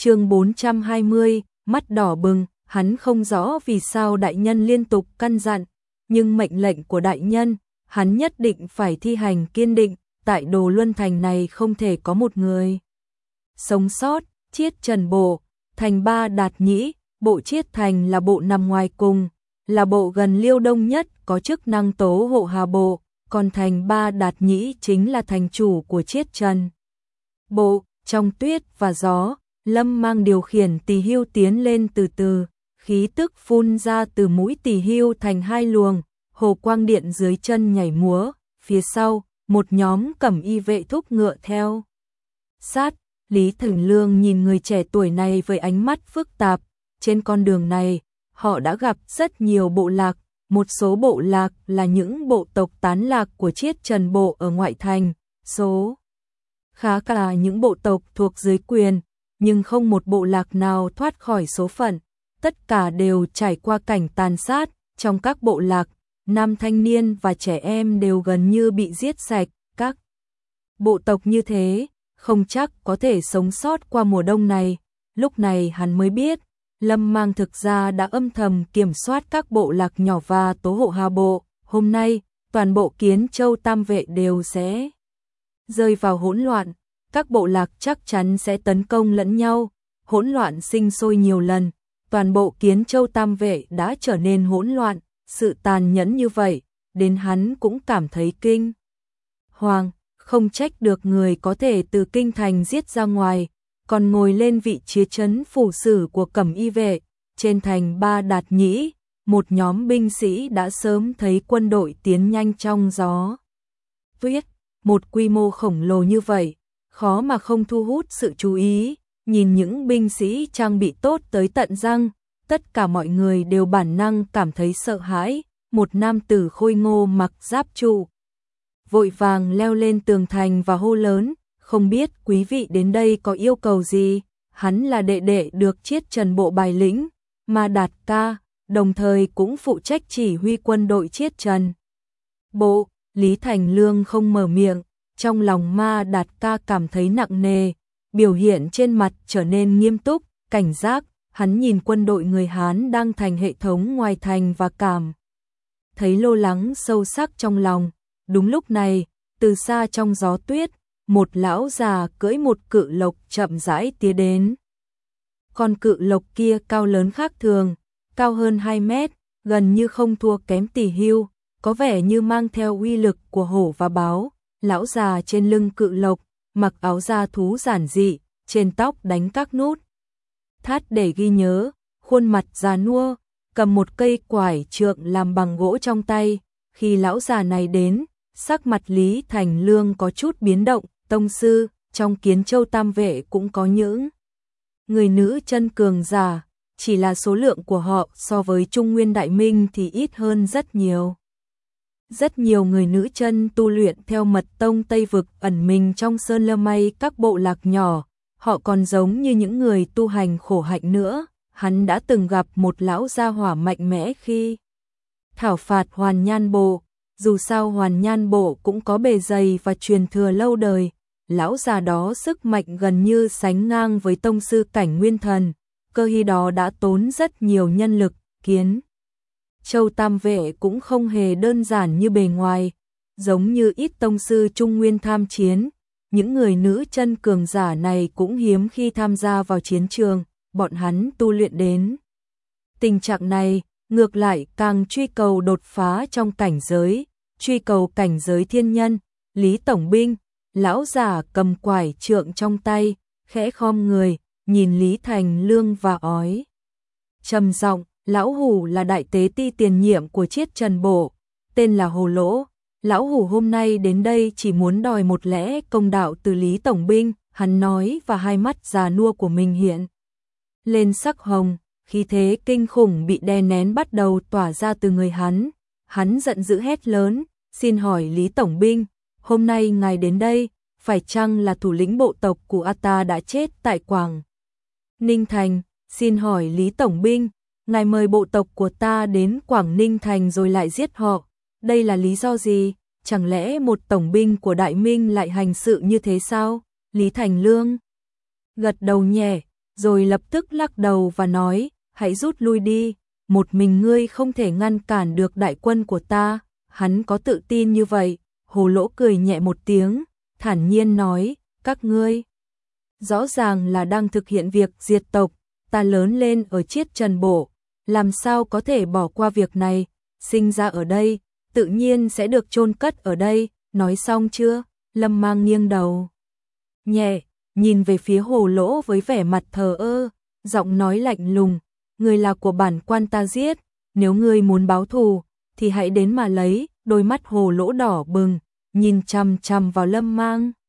Chương 420, mắt đỏ bừng, hắn không rõ vì sao đại nhân liên tục căn dặn, nhưng mệnh lệnh của đại nhân, hắn nhất định phải thi hành kiên định, tại Đồ Luân Thành này không thể có một người sống sót. Chiết Trần Bộ, thành Ba Đạt Nhĩ, bộ Chiết Thành là bộ nằm ngoài cùng, là bộ gần Liêu Đông nhất, có chức năng tố hộ Hà Bộ, còn thành Ba Đạt Nhĩ chính là thành chủ của Chiết Trần Bộ. Trong tuyết và gió, Lâm Mang điều khiển Tỳ Hưu tiến lên từ từ, khí tức phun ra từ mũi Tỳ Hưu thành hai luồng, hồ quang điện dưới chân nhảy múa, phía sau, một nhóm cẩm y vệ thúc ngựa theo sát. Lý Thành Lương nhìn người trẻ tuổi này với ánh mắt phức tạp, trên con đường này, họ đã gặp rất nhiều bộ lạc, một số bộ lạc là những bộ tộc tán lạc của Chiết Trần Bộ ở ngoại thành, số khá cả những bộ tộc thuộc dưới quyền, nhưng không một bộ lạc nào thoát khỏi số phận, tất cả đều trải qua cảnh tàn sát, trong các bộ lạc, nam thanh niên và trẻ em đều gần như bị giết sạch, các bộ tộc như thế, không chắc có thể sống sót qua mùa đông này. Lúc này hắn mới biết, Lâm Mang thực ra đã âm thầm kiểm soát các bộ lạc nhỏ và tố hộ Hà Bộ, hôm nay, toàn bộ Kiến Châu Tam Vệ đều sẽ rơi vào hỗn loạn, các bộ lạc chắc chắn sẽ tấn công lẫn nhau, hỗn loạn sinh sôi nhiều lần, toàn bộ Kiến Châu Tam Vệ đã trở nên hỗn loạn, sự tàn nhẫn như vậy, đến hắn cũng cảm thấy kinh hoàng, không trách được người có thể từ kinh thành giết ra ngoài, còn ngồi lên vị trí trấn phủ sử của cẩm y vệ, trên thành Ba Đạt Nhĩ, một nhóm binh sĩ đã sớm thấy quân đội tiến nhanh trong gió tuyết, một quy mô khổng lồ như vậy, khó mà không thu hút sự chú ý, nhìn những binh sĩ trang bị tốt tới tận răng, tất cả mọi người đều bản năng cảm thấy sợ hãi, một nam tử khôi ngô mặc giáp trụ, vội vàng leo lên tường thành và hô lớn, không biết quý vị đến đây có yêu cầu gì, hắn là đệ đệ được Chiết Trần Bộ bài lĩnh, Ma Đạt Ca, đồng thời cũng phụ trách chỉ huy quân đội Chiết Trần Bộ. Lý Thành Lương không mở miệng, trong lòng Ma Đạt Ca cảm thấy nặng nề, biểu hiện trên mặt trở nên nghiêm túc, cảnh giác, hắn nhìn quân đội người Hán đang thành hệ thống ngoài thành và cảm thấy lo lắng sâu sắc trong lòng. Đúng lúc này, từ xa trong gió tuyết, một lão già cưỡi một cự lộc chậm rãi tiến đến. Con cự lộc kia cao lớn khác thường, cao hơn 2 mét, gần như không thua kém Tỳ Hưu, có vẻ như mang theo uy lực của hổ và báo. Lão già trên lưng cự lộc, mặc áo da thú giản dị, trên tóc đánh các nút thắt để ghi nhớ, khuôn mặt già nua, cầm một cây quải trượng làm bằng gỗ trong tay. Khi lão già này đến, sắc mặt Lý Thành Lương có chút biến động, tông sư, trong Kiến Châu Tam Vệ cũng có những người nữ chân cường giả, chỉ là số lượng của họ so với Trung Nguyên Đại Minh thì ít hơn rất nhiều. Rất nhiều người nữ chân tu luyện theo mật tông Tây Vực ẩn mình trong sơn lâm mây các bộ lạc nhỏ, họ còn giống như những người tu hành khổ hạnh nữa. Hắn đã từng gặp một lão gia hỏa mạnh mẽ khi thảo phạt Hoàn Nhan Bộ, dù sao Hoàn Nhan Bộ cũng có bề dày và truyền thừa lâu đời, lão già đó sức mạnh gần như sánh ngang với tông sư cảnh nguyên thần, cơ hi đó đã tốn rất nhiều nhân lực. Kiến Châu Tam Vệ cũng không hề đơn giản như bề ngoài, giống như ít tông sư Trung Nguyên tham chiến, những người nữ chân cường giả này cũng hiếm khi tham gia vào chiến trường, bọn hắn tu luyện đến tình trạng này, ngược lại càng truy cầu đột phá trong cảnh giới, truy cầu cảnh giới thiên nhân. Lý Tổng Binh, lão giả cầm quải trượng trong tay, khẽ khom người, nhìn Lý Thành Lương và ói trầm giọng, lão hủ là đại tế ti tiền nhiệm của Chiết Trần Bộ, tên là Hồ Lỗ, lão hủ hôm nay đến đây chỉ muốn đòi một lẽ công đạo từ Lý Tổng Binh. Hắn nói và hai mắt già nua của mình hiện lên sắc hồng, khí thế kinh khủng bị đè nén bắt đầu tỏa ra từ người hắn. Hắn giận dữ hét lớn, xin hỏi Lý Tổng Binh, hôm nay ngài đến đây, phải chăng là thủ lĩnh bộ tộc của Ata đã chết tại Quảng Ninh Thành? Xin hỏi Lý Tổng Binh, ngài mời bộ tộc của ta đến Quảng Ninh Thành rồi lại giết họ, đây là lý do gì? Chẳng lẽ một tổng binh của Đại Minh lại hành sự như thế sao? Lý Thành Lương gật đầu nhẹ, rồi lập tức lắc đầu và nói, hãy rút lui đi, một mình ngươi không thể ngăn cản được đại quân của ta. Hắn có tự tin như vậy. Hồ Lỗ cười nhẹ một tiếng, thản nhiên nói, các ngươi rõ ràng là đang thực hiện việc diệt tộc, ta lớn lên ở Chiết Trần Bộ, làm sao có thể bỏ qua việc này, sinh ra ở đây, tự nhiên sẽ được chôn cất ở đây, nói xong chưa? Lâm Mang nghiêng đầu nhẹ, nhìn về phía Hồ Lỗ với vẻ mặt thờ ơ, giọng nói lạnh lùng, người là của bản quan ta giết, nếu ngươi muốn báo thù, thì hãy đến mà lấy. Đôi mắt Hồ Lỗ đỏ bừng, nhìn chằm chằm vào Lâm Mang.